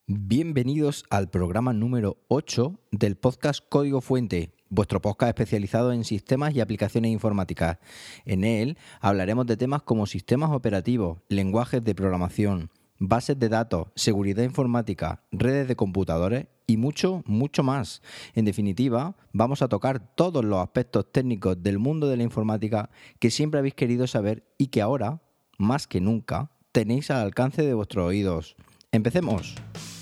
Bienvenidos al programa número 8 del podcast Código Fuente, vuestro podcast especializado en sistemas y aplicaciones informáticas. En él hablaremos de temas como sistemas operativos, lenguajes de programación, bases de datos, seguridad informática, redes de computadores y mucho, mucho más. En definitiva, vamos a tocar todos los aspectos técnicos del mundo de la informática que siempre habéis querido saber y que ahora, más que nunca, tenéis al alcance de vuestros oídos. ¡Empecemos!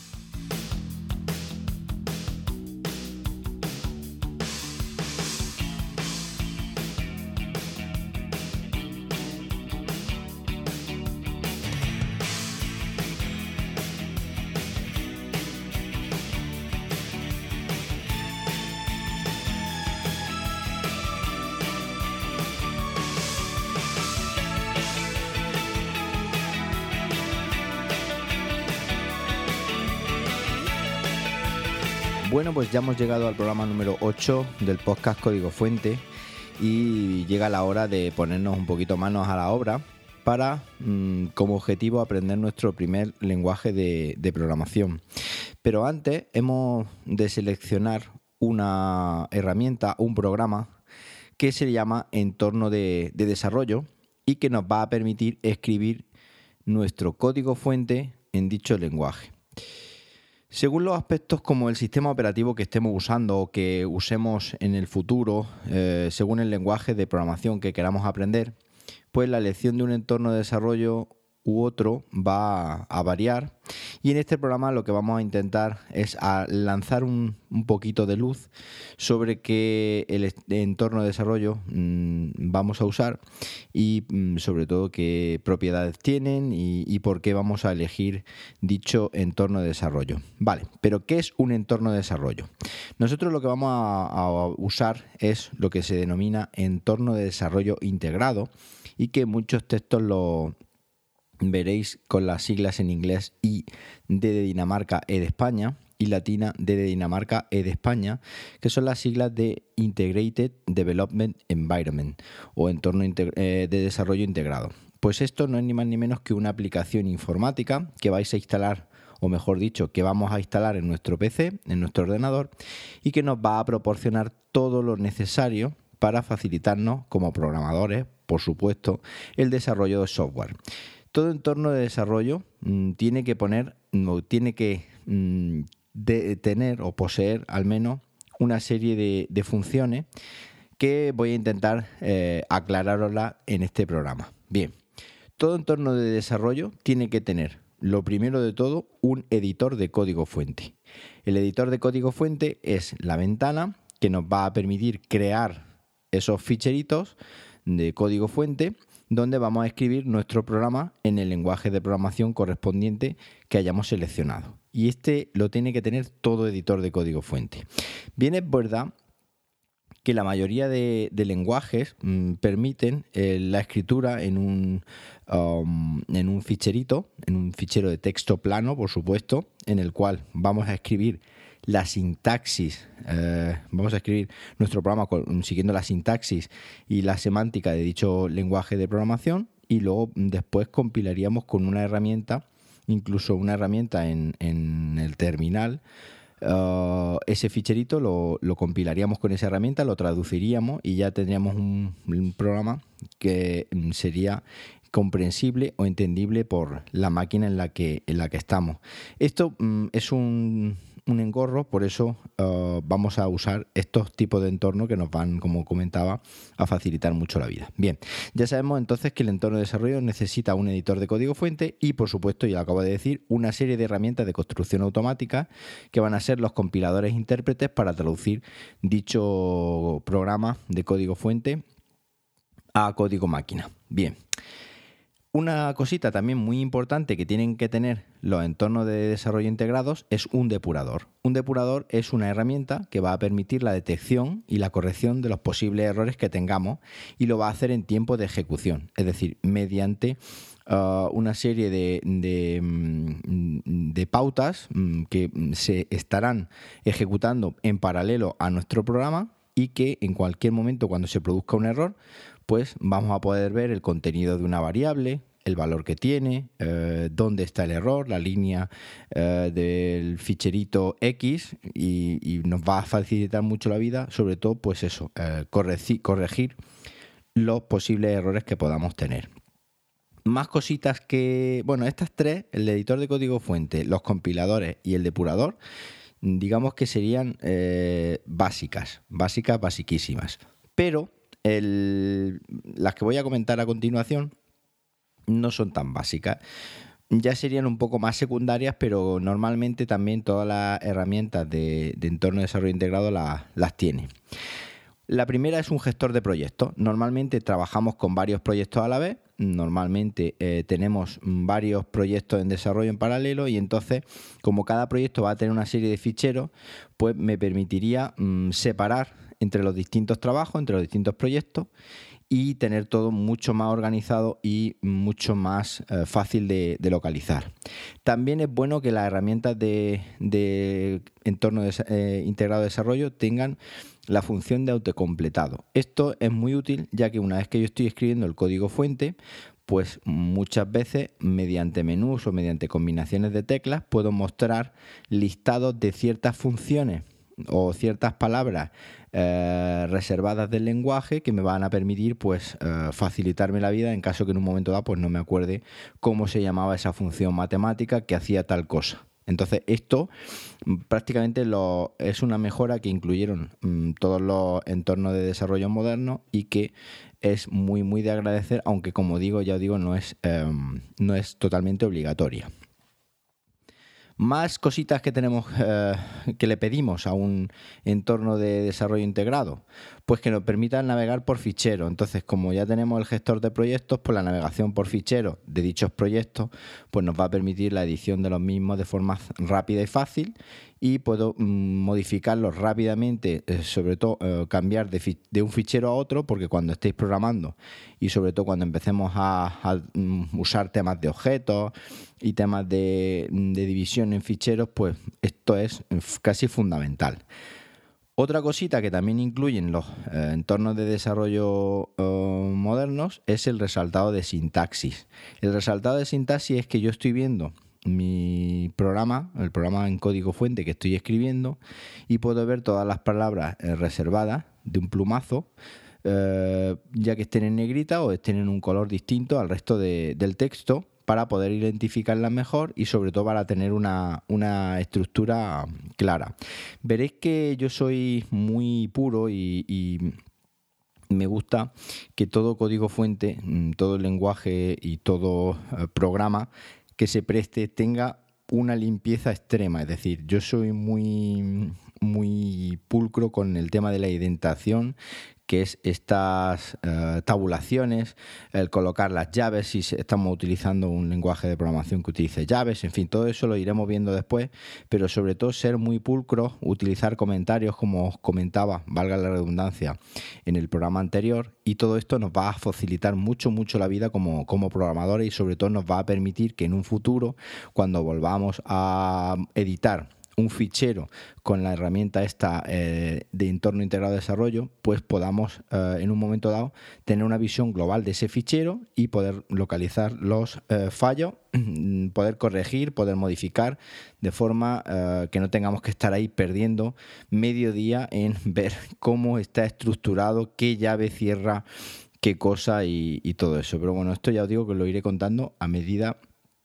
Bueno, pues ya hemos llegado al programa número 8 del podcast Código Fuente y llega la hora de ponernos un poquito manos a la obra para, como objetivo, aprender nuestro primer lenguaje de programación. Pero antes hemos de seleccionar una herramienta, un programa que se llama entorno de desarrollo y que nos va a permitir escribir nuestro código fuente en dicho lenguaje. Según los aspectos como el sistema operativo que estemos usando o que usemos en el futuro, según el lenguaje de programación que queramos aprender, pues la elección de un entorno de desarrollo u otro va a variar, y en este programa lo que vamos a intentar es lanzar un poquito de luz sobre qué el entorno de desarrollo vamos a usar y sobre todo qué propiedades tienen y por qué vamos a elegir dicho entorno de desarrollo. Vale, pero ¿qué es un entorno de desarrollo? Nosotros lo que vamos a usar es lo que se denomina entorno de desarrollo integrado, y que muchos textos lo veréis con las siglas en inglés I, D de Dinamarca, E de España, y latina, D de Dinamarca, E de España, que son las siglas de Integrated Development Environment o entorno de desarrollo integrado. Pues esto no es ni más ni menos que una aplicación informática que vais a instalar, o mejor dicho, que vamos a instalar en nuestro PC, en nuestro ordenador, y que nos va a proporcionar todo lo necesario para facilitarnos como programadores, por supuesto, el desarrollo de software. Todo entorno de desarrollo tiene que tener o poseer al menos una serie de funciones que voy a intentar aclararoslas en este programa. Bien, todo entorno de desarrollo tiene que tener, lo primero de todo, un editor de código fuente. El editor de código fuente es la ventana que nos va a permitir crear esos ficheritos de código fuente donde vamos a escribir nuestro programa en el lenguaje de programación correspondiente que hayamos seleccionado. Y este lo tiene que tener todo editor de código fuente. Bien, es verdad que la mayoría de lenguajes permiten la escritura en un ficherito, en un fichero de texto plano, por supuesto, en el cual vamos a escribir la sintaxis, vamos a escribir nuestro programa siguiendo la sintaxis y la semántica de dicho lenguaje de programación, y luego después compilaríamos con una herramienta, incluso una herramienta en el terminal. Ese ficherito lo compilaríamos con esa herramienta, lo traduciríamos y ya tendríamos un programa que sería comprensible o entendible por la máquina en la que estamos. Esto es un engorro, por eso vamos a usar estos tipos de entornos que nos van, como comentaba, a facilitar mucho la vida. Bien, ya sabemos entonces que el entorno de desarrollo necesita un editor de código fuente y, por supuesto, ya lo acabo de decir, una serie de herramientas de construcción automática que van a ser los compiladores e intérpretes para traducir dicho programa de código fuente a código máquina. Bien. Una cosita también muy importante que tienen que tener los entornos de desarrollo integrados es un depurador. Un depurador es una herramienta que va a permitir la detección y la corrección de los posibles errores que tengamos, y lo va a hacer en tiempo de ejecución, es decir, mediante una serie de pautas que se estarán ejecutando en paralelo a nuestro programa, y que en cualquier momento, cuando se produzca un error, pues vamos a poder ver el contenido de una variable, el valor que tiene, dónde está el error, la línea del ficherito X y nos va a facilitar mucho la vida, sobre todo pues eso, corregir los posibles errores que podamos tener. Más cositas que, bueno, estas tres, el editor de código fuente, los compiladores y el depurador, digamos que serían basiquísimas. Pero las que voy a comentar a continuación no son tan básicas. Ya serían un poco más secundarias, pero normalmente también todas las herramientas de entorno de desarrollo integrado las tiene. La primera es un gestor de proyectos. Normalmente trabajamos con varios proyectos a la vez. Normalmente tenemos varios proyectos en desarrollo en paralelo y entonces, como cada proyecto va a tener una serie de ficheros, pues me permitiría separar entre los distintos trabajos, entre los distintos proyectos y tener todo mucho más organizado y mucho más fácil de localizar. También es bueno que las herramientas de entorno integrado de desarrollo tengan la función de autocompletado. Esto es muy útil, ya que una vez que yo estoy escribiendo el código fuente, pues muchas veces mediante menús o mediante combinaciones de teclas puedo mostrar listados de ciertas funciones o ciertas palabras reservadas del lenguaje que me van a permitir pues facilitarme la vida en caso que en un momento dado pues no me acuerde cómo se llamaba esa función matemática que hacía tal cosa. Entonces esto prácticamente es una mejora que incluyeron todos los entornos de desarrollo modernos y que es muy muy de agradecer, aunque como digo, no es totalmente obligatoria. Más cositas que tenemos que le pedimos a un entorno de desarrollo integrado, pues que nos permitan navegar por ficheros. Entonces, como ya tenemos el gestor de proyectos, pues la navegación por ficheros de dichos proyectos pues nos va a permitir la edición de los mismos de forma rápida y fácil, y puedo modificarlos rápidamente, sobre todo cambiar de un fichero a otro, porque cuando estéis programando y sobre todo cuando empecemos a usar temas de objetos y temas de división en ficheros, pues esto es casi fundamental. Otra cosita que también incluyen los entornos de desarrollo modernos es el resaltado de sintaxis. El resaltado de sintaxis es que yo estoy viendo mi programa, el programa en código fuente que estoy escribiendo, y puedo ver todas las palabras reservadas de un plumazo, ya que estén en negrita o estén en un color distinto al resto del texto, para poder identificarlas mejor y sobre todo para tener una estructura clara. Veréis que yo soy muy puro y me gusta que todo código fuente, todo lenguaje y todo programa que se preste tenga una limpieza extrema. Es decir, yo soy muy, muy pulcro con el tema de la indentación, que es estas tabulaciones, el colocar las llaves si estamos utilizando un lenguaje de programación que utilice llaves, en fin, todo eso lo iremos viendo después, pero sobre todo ser muy pulcro, utilizar comentarios como os comentaba, valga la redundancia, en el programa anterior, y todo esto nos va a facilitar mucho la vida como programadores, y sobre todo nos va a permitir que en un futuro, cuando volvamos a editar un fichero con la herramienta esta de entorno integrado de desarrollo, pues podamos en un momento dado tener una visión global de ese fichero y poder localizar los fallos, poder corregir, poder modificar, de forma que no tengamos que estar ahí perdiendo medio día en ver cómo está estructurado, qué llave cierra qué cosa y todo eso. Pero bueno, esto ya os digo que lo iré contando a medida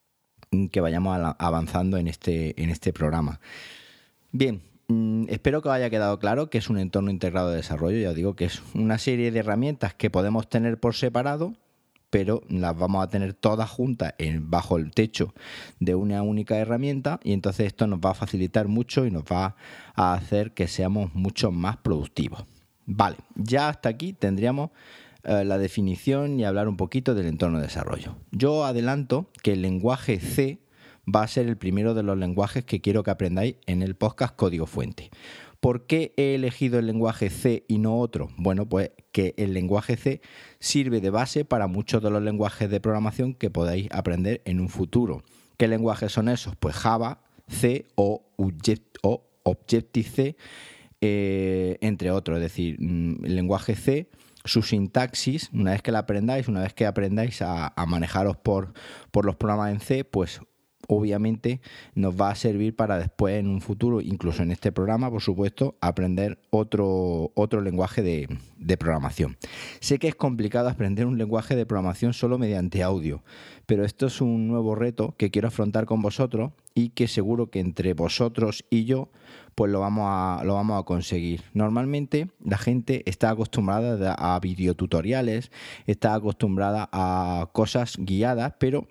que vayamos avanzando en este programa. Bien, espero que os haya quedado claro que es un entorno integrado de desarrollo. Ya os digo que es una serie de herramientas que podemos tener por separado, pero las vamos a tener todas juntas bajo el techo de una única herramienta, y entonces esto nos va a facilitar mucho y nos va a hacer que seamos mucho más productivos. Vale, ya hasta aquí tendríamos la definición y hablar un poquito del entorno de desarrollo. Yo adelanto que el lenguaje C va a ser el primero de los lenguajes que quiero que aprendáis en el podcast Código Fuente. ¿Por qué he elegido el lenguaje C y no otro? Bueno, pues que el lenguaje C sirve de base para muchos de los lenguajes de programación que podáis aprender en un futuro. ¿Qué lenguajes son esos? Pues Java, C o Objective-C, entre otros. Es decir, el lenguaje C su sintaxis, una vez que la aprendáis, una vez que aprendáis a manejaros por los programas en C, pues obviamente nos va a servir para después en un futuro, incluso en este programa, por supuesto, aprender otro lenguaje de programación. Sé que es complicado aprender un lenguaje de programación solo mediante audio, pero esto es un nuevo reto que quiero afrontar con vosotros y que seguro que entre vosotros y yo pues lo vamos a conseguir. Normalmente la gente está acostumbrada a videotutoriales, está acostumbrada a cosas guiadas, pero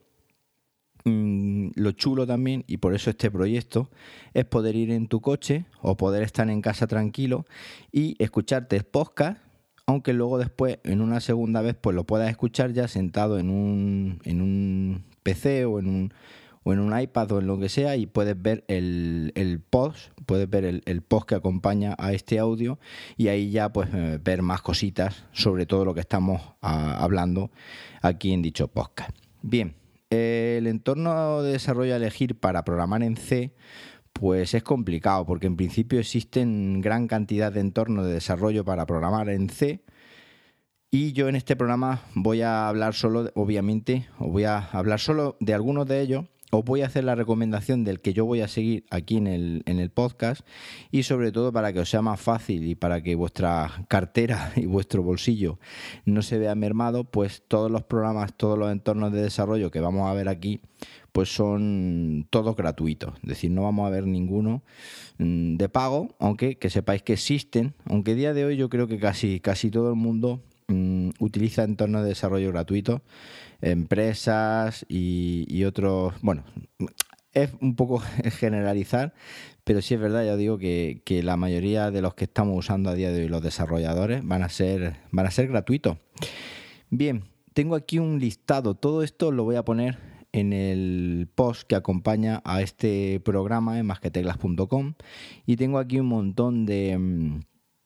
lo chulo también, y por eso este proyecto, es poder ir en tu coche o poder estar en casa tranquilo y escucharte el podcast, aunque luego después en una segunda vez pues lo puedas escuchar ya sentado en un PC o en un iPad o en lo que sea, y puedes ver el post, puedes ver el post que acompaña a este audio, y ahí ya pues ver más cositas sobre todo lo que estamos hablando aquí en dicho podcast. Bien. El entorno de desarrollo a elegir para programar en C pues es complicado, porque en principio existen gran cantidad de entornos de desarrollo para programar en C, y yo en este programa voy a hablar solo, obviamente, os voy a hablar solo de algunos de ellos. Os voy a hacer la recomendación del que yo voy a seguir aquí en el podcast, y sobre todo para que os sea más fácil y para que vuestra cartera y vuestro bolsillo no se vea mermado, pues todos los programas, todos los entornos de desarrollo que vamos a ver aquí, pues son todos gratuitos. Es decir, no vamos a ver ninguno de pago, aunque que sepáis que existen, aunque a día de hoy yo creo que casi todo el mundo utiliza entornos de desarrollo gratuitos, empresas y otros. Bueno, es un poco generalizar, pero sí es verdad, ya digo que la mayoría de los que estamos usando a día de hoy, los desarrolladores, van a ser gratuitos. Bien, tengo aquí un listado, todo esto lo voy a poner en el post que acompaña a este programa en masqueteclas.com, y tengo aquí un montón de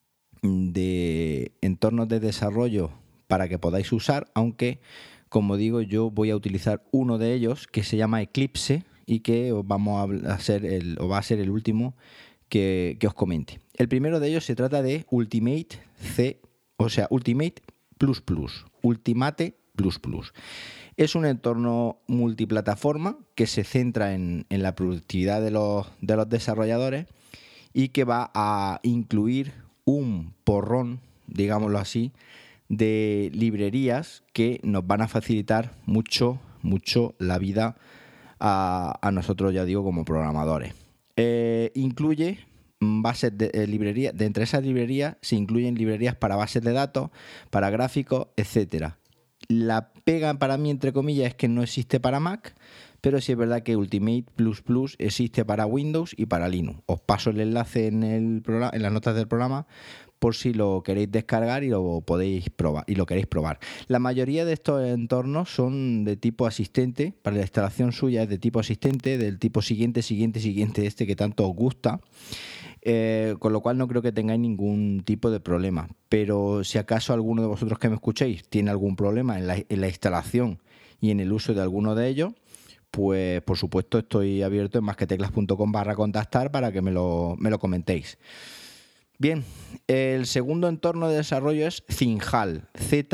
entornos de desarrollo para que podáis usar, aunque como digo yo voy a utilizar uno de ellos que se llama Eclipse, y que va a ser el último que os comente. El primero de ellos se trata de Ultimate C, o sea, Ultimate Ultimate Plus. Es un entorno multiplataforma que se centra en la productividad de los desarrolladores, y que va a incluir un porrón, digámoslo así, de librerías que nos van a facilitar mucho la vida a nosotros, ya digo, como programadores. Incluye bases de librerías. De entre esas librerías se incluyen librerías para bases de datos, para gráficos, etcétera. La pega para mí, entre comillas, es que no existe para Mac, pero sí es verdad que Ultimate Plus existe para Windows y para Linux. Os paso el enlace en las notas del programa por si lo queréis descargar y lo podéis probar y lo queréis probar. La mayoría de estos entornos son de tipo asistente. Para la instalación suya es de tipo asistente, del tipo siguiente, este que tanto os gusta. Con lo cual no creo que tengáis ningún tipo de problema. Pero si acaso alguno de vosotros que me escuchéis tiene algún problema en la instalación y en el uso de alguno de ellos, pues por supuesto estoy abierto en masqueteclas.com/contactar para que me lo comentéis. Bien, el segundo entorno de desarrollo es Zinjal,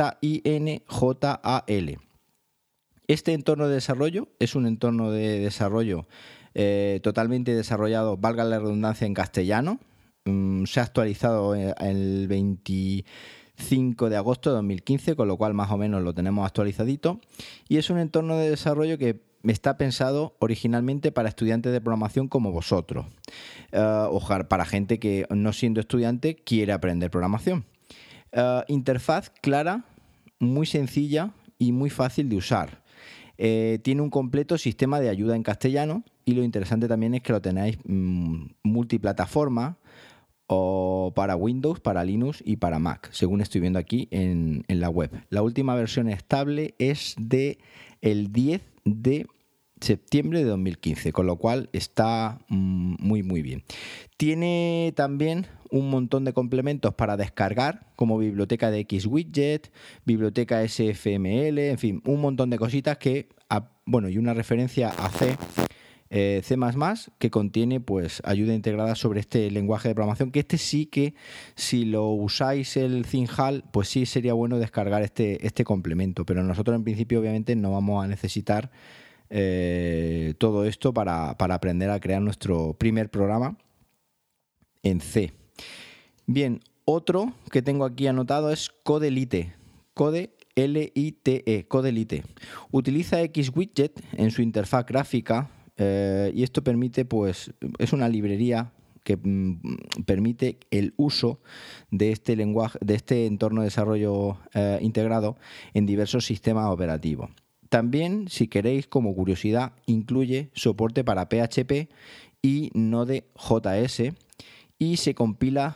Zinjal. Este entorno de desarrollo es un entorno de desarrollo totalmente desarrollado, valga la redundancia, en castellano. Se ha actualizado el 25 de agosto de 2015, con lo cual más o menos lo tenemos actualizadito. Y es un entorno de desarrollo que está pensado originalmente para estudiantes de programación como vosotros, o para gente que, no siendo estudiante, quiere aprender programación. Interfaz clara, muy sencilla y muy fácil de usar. Tiene un completo sistema de ayuda en castellano, y lo interesante también es que lo tenéis multiplataforma, o para Windows, para Linux y para Mac, según estoy viendo aquí en la web. La última versión estable es de el 10 de septiembre de 2015, con lo cual está muy bien. Tiene también un montón de complementos para descargar, como biblioteca de XWidget, biblioteca SFML, en fin, un montón de cositas que, y una referencia a C C++, que contiene pues ayuda integrada sobre este lenguaje de programación, que este sí que si lo usáis el ThinkHAL, pues sí sería bueno descargar este complemento, pero nosotros en principio obviamente no vamos a necesitar todo esto para aprender a crear nuestro primer programa en C. Bien, otro que tengo aquí anotado es Codelite. Codelite, Codelite. Utiliza XWidget en su interfaz gráfica y esto permite, pues, es una librería que permite el uso de este lenguaje, de este entorno de desarrollo integrado en diversos sistemas operativos. También, si queréis, como curiosidad, incluye soporte para PHP y Node.js y se compila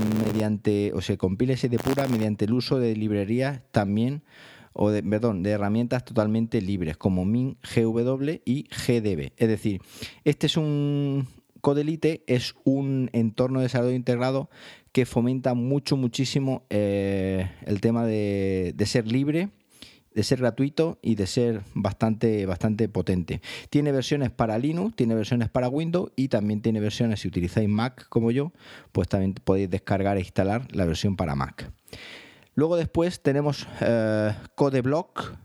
y se depura mediante el uso de librerías también de herramientas totalmente libres como Min, GW y GDB. Es decir, Codelite es un entorno de desarrollo integrado que fomenta muchísimo el tema de ser libre, de ser gratuito y de ser bastante potente. Tiene versiones para Linux, tiene versiones para Windows y también tiene versiones, si utilizáis Mac como yo, pues también podéis descargar e instalar la versión para Mac. Luego después tenemos Codeblock,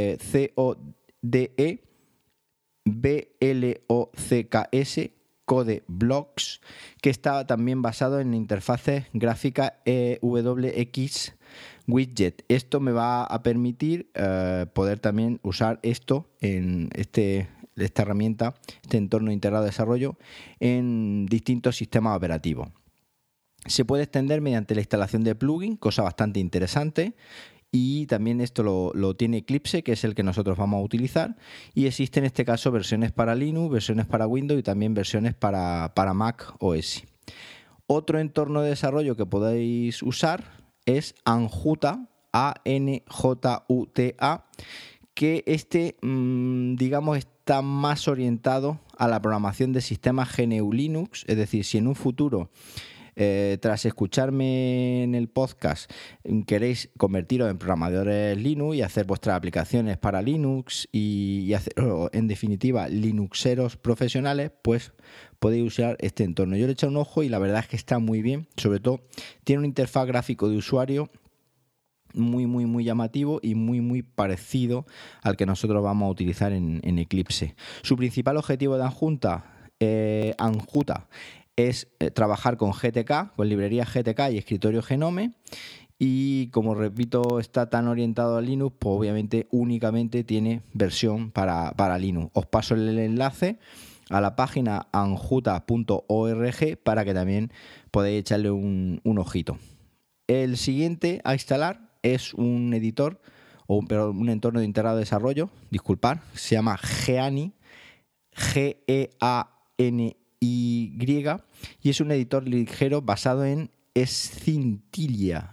CODEBLOCKS, Codeblocks, que está también basado en interfaces gráficas WX Widget. Esto me va a permitir poder también usar esto en esta herramienta, este entorno integrado de desarrollo en distintos sistemas operativos. Se puede extender mediante la instalación de plugin, cosa bastante interesante. Y también esto lo tiene Eclipse, que es el que nosotros vamos a utilizar, y existen en este caso versiones para Linux, versiones para Windows y también versiones para Mac OS. Otro entorno de desarrollo que podéis usar es Anjuta, ANJUTA, que digamos está más orientado a la programación de sistemas GNU Linux, es decir, si en un futuro tras escucharme en el podcast queréis convertiros en programadores Linux y hacer vuestras aplicaciones para Linux y hacer, en definitiva, Linuxeros profesionales, pues podéis usar este entorno. Yo le he echado un ojo y la verdad es que está muy bien. Sobre todo tiene un interfaz gráfico de usuario muy llamativo y muy parecido al que nosotros vamos a utilizar en Eclipse. Su principal objetivo de Anjuta es trabajar con GTK, con librerías GTK y escritorio Genome, y como repito está tan orientado a Linux, pues obviamente únicamente tiene versión para Linux. Os paso el enlace a la página anjuta.org para que también podáis echarle un ojito. El siguiente a instalar es un editor un entorno de integrado de desarrollo, se llama Geany, Geany, y es un editor ligero basado en Scintilla,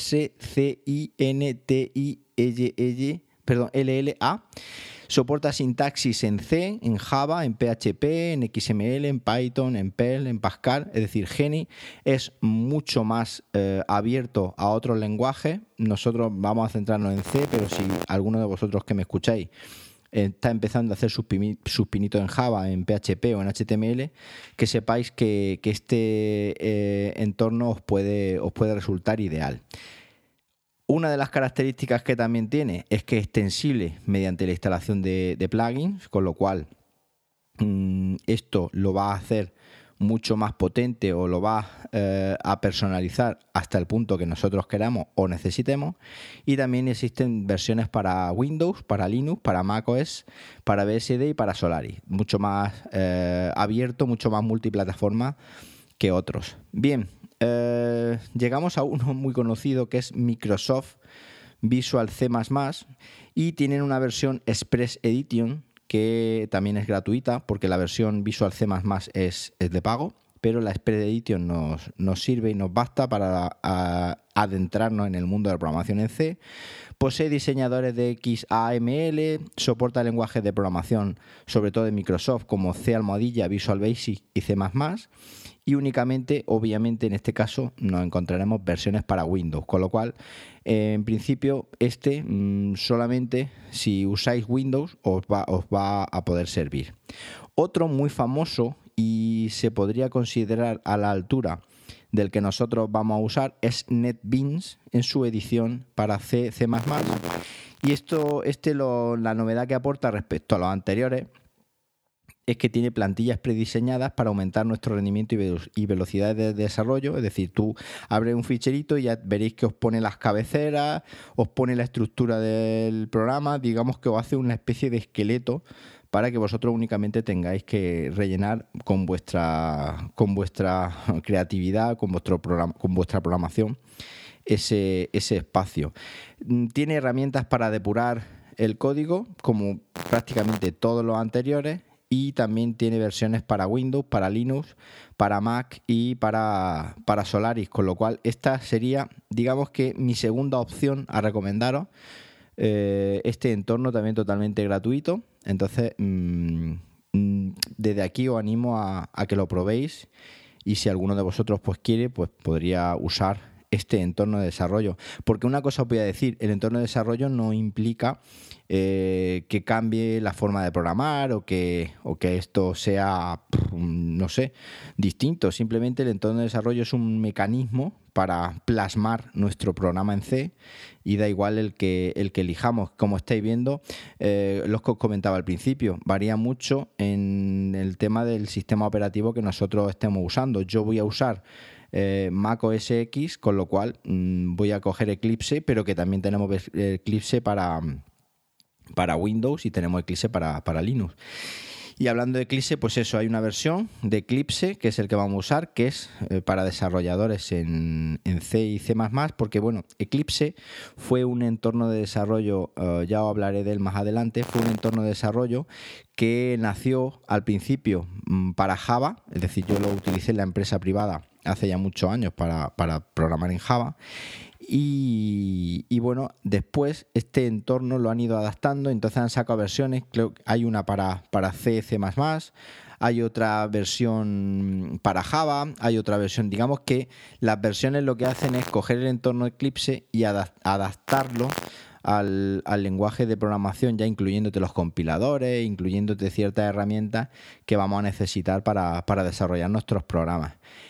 LLA. Soporta sintaxis en C, en Java, en PHP, en XML, en Python, en Perl, en Pascal. Es decir, Geany es mucho más abierto a otros lenguajes. Nosotros vamos a centrarnos en C, pero si alguno de vosotros que me escucháis está empezando a hacer sus pinitos en Java, en PHP o en HTML, que sepáis que este entorno os puede resultar ideal. Una de las características que también tiene es que es extensible mediante la instalación de plugins, con lo cual esto lo va a hacer mucho más potente o lo va a personalizar hasta el punto que nosotros queramos o necesitemos. Y también existen versiones para Windows, para Linux, para macOS, para BSD y para Solaris. Mucho más abierto, mucho más multiplataforma que otros. Bien, llegamos a uno muy conocido que es Microsoft Visual C++, y tienen una versión Express Edition que también es gratuita, porque la versión Visual C++ es de pago, pero la Express Edition nos sirve y nos basta para adentrarnos en el mundo de la programación en C. Posee diseñadores de XAML, soporta lenguajes de programación, sobre todo de Microsoft, como C#, Visual Basic y C++, y únicamente, obviamente, en este caso, nos encontraremos versiones para Windows, con lo cual, en principio, solamente si usáis Windows os va a poder servir. Otro muy famoso y se podría considerar a la altura del que nosotros vamos a usar es NetBeans en su edición para C++. Y la novedad que aporta respecto a los anteriores es que tiene plantillas prediseñadas para aumentar nuestro rendimiento y velocidad de desarrollo. Es decir, tú abres un ficherito y ya veréis que os pone las cabeceras, os pone la estructura del programa, digamos que os hace una especie de esqueleto para que vosotros únicamente tengáis que rellenar con vuestra creatividad, con vuestra programación ese espacio. Tiene herramientas para depurar el código, como prácticamente todos los anteriores, y también tiene versiones para Windows, para Linux, para Mac y para Solaris, con lo cual esta sería, digamos que mi segunda opción a recomendaros. Este entorno también totalmente gratuito, entonces desde aquí os animo a que lo probéis, y si alguno de vosotros pues quiere, pues podría usar este entorno de desarrollo, porque una cosa os voy a decir: el entorno de desarrollo no implica que cambie la forma de programar o que esto sea, no sé, distinto. Simplemente el entorno de desarrollo es un mecanismo para plasmar nuestro programa en C, y da igual el que elijamos. Como estáis viendo, los que os comentaba al principio, varía mucho en el tema del sistema operativo que nosotros estemos usando. Yo voy a usar Mac OS X, con lo cual voy a coger Eclipse, pero que también tenemos Eclipse para Windows y tenemos Eclipse para Linux. Y hablando de Eclipse, pues eso, hay una versión de Eclipse que es el que vamos a usar, que es para desarrolladores en C y C++, porque bueno, Eclipse fue un entorno de desarrollo, ya os hablaré de él más adelante, fue un entorno de desarrollo que nació al principio para Java, es decir, yo lo utilicé en la empresa privada hace ya muchos años para programar en Java. Y bueno, después este entorno lo han ido adaptando, entonces han sacado versiones. Creo que hay una para C, C++, hay otra versión para Java, hay otra versión. Digamos que las versiones lo que hacen es coger el entorno Eclipse y adaptarlo al lenguaje de programación, ya incluyéndote los compiladores, incluyéndote ciertas herramientas que vamos a necesitar para desarrollar nuestros programas.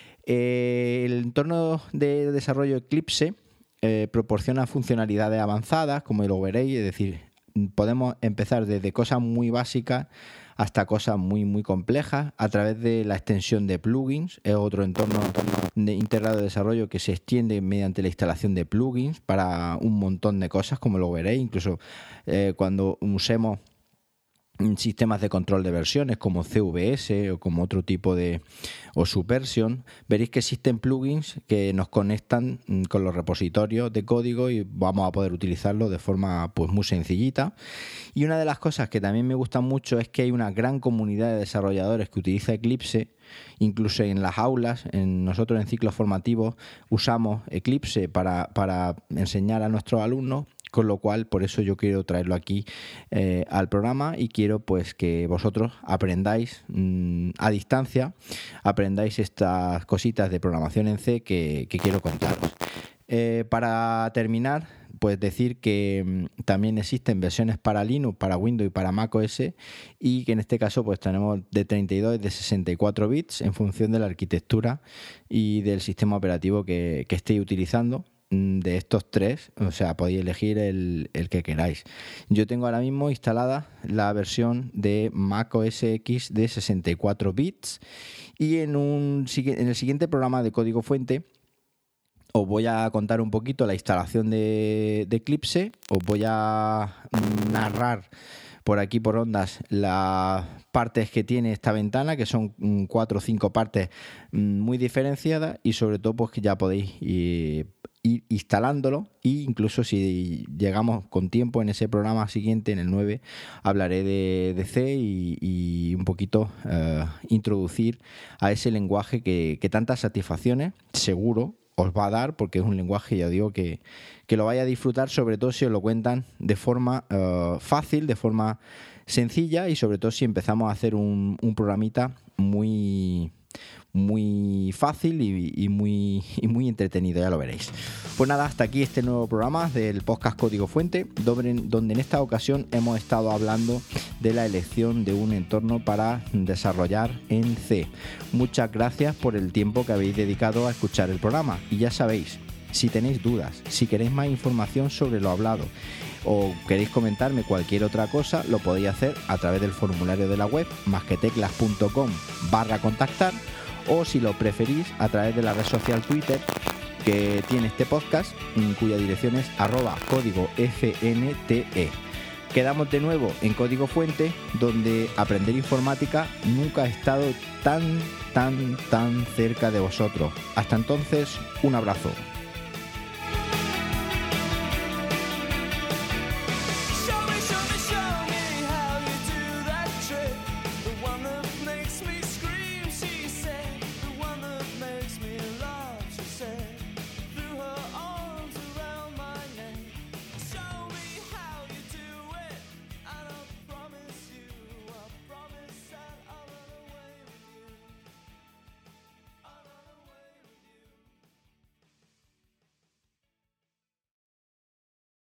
El entorno de desarrollo Eclipse proporciona funcionalidades avanzadas, como lo veréis, es decir, podemos empezar desde cosas muy básicas hasta cosas muy muy complejas a través de la extensión de plugins. Es otro entorno integrado de desarrollo que se extiende mediante la instalación de plugins para un montón de cosas, como lo veréis, incluso cuando usemos sistemas de control de versiones como CVS o como otro tipo o Subversion, veréis que existen plugins que nos conectan con los repositorios de código y vamos a poder utilizarlo de forma pues muy sencillita. Y una de las cosas que también me gusta mucho es que hay una gran comunidad de desarrolladores que utiliza Eclipse, incluso en las aulas. Nosotros en ciclos formativos usamos Eclipse para enseñar a nuestros alumnos, con lo cual por eso yo quiero traerlo aquí al programa, y quiero pues que vosotros aprendáis a distancia, aprendáis estas cositas de programación en C que quiero contaros. Para terminar, pues decir que también existen versiones para Linux, para Windows y para Mac OS, y que en este caso pues tenemos de 32 y de 64 bits en función de la arquitectura y del sistema operativo que estéis utilizando. De estos tres, o sea, podéis elegir el que queráis. Yo tengo ahora mismo instalada la versión de Mac OS X de 64 bits, y en el siguiente programa de código fuente os voy a contar un poquito la instalación de Eclipse. Os voy a narrar por aquí por ondas las partes que tiene esta ventana, que son 4 o 5 partes muy diferenciadas, y sobre todo pues que ya podéis ir instalándolo, e incluso si llegamos con tiempo en ese programa siguiente, en el 9, hablaré de C y un poquito introducir a ese lenguaje que tantas satisfacciones seguro os va a dar, porque es un lenguaje, ya digo, que lo vais a disfrutar, sobre todo si os lo cuentan de forma fácil, de forma sencilla, y sobre todo si empezamos a hacer un programita muy fácil y muy entretenido, ya lo veréis. Pues nada, hasta aquí este nuevo programa del podcast Código Fuente, donde en esta ocasión hemos estado hablando de la elección de un entorno para desarrollar en C. Muchas gracias por el tiempo que habéis dedicado a escuchar el programa y ya sabéis, si tenéis dudas, si queréis más información sobre lo hablado o queréis comentarme cualquier otra cosa, lo podéis hacer a través del formulario de la web masqueteclas.com/contactar, o si lo preferís a través de la red social Twitter que tiene este podcast, cuya dirección es @códigofnte. Quedamos de nuevo en Código Fuente, donde aprender informática nunca ha estado tan cerca de vosotros. Hasta entonces, un abrazo.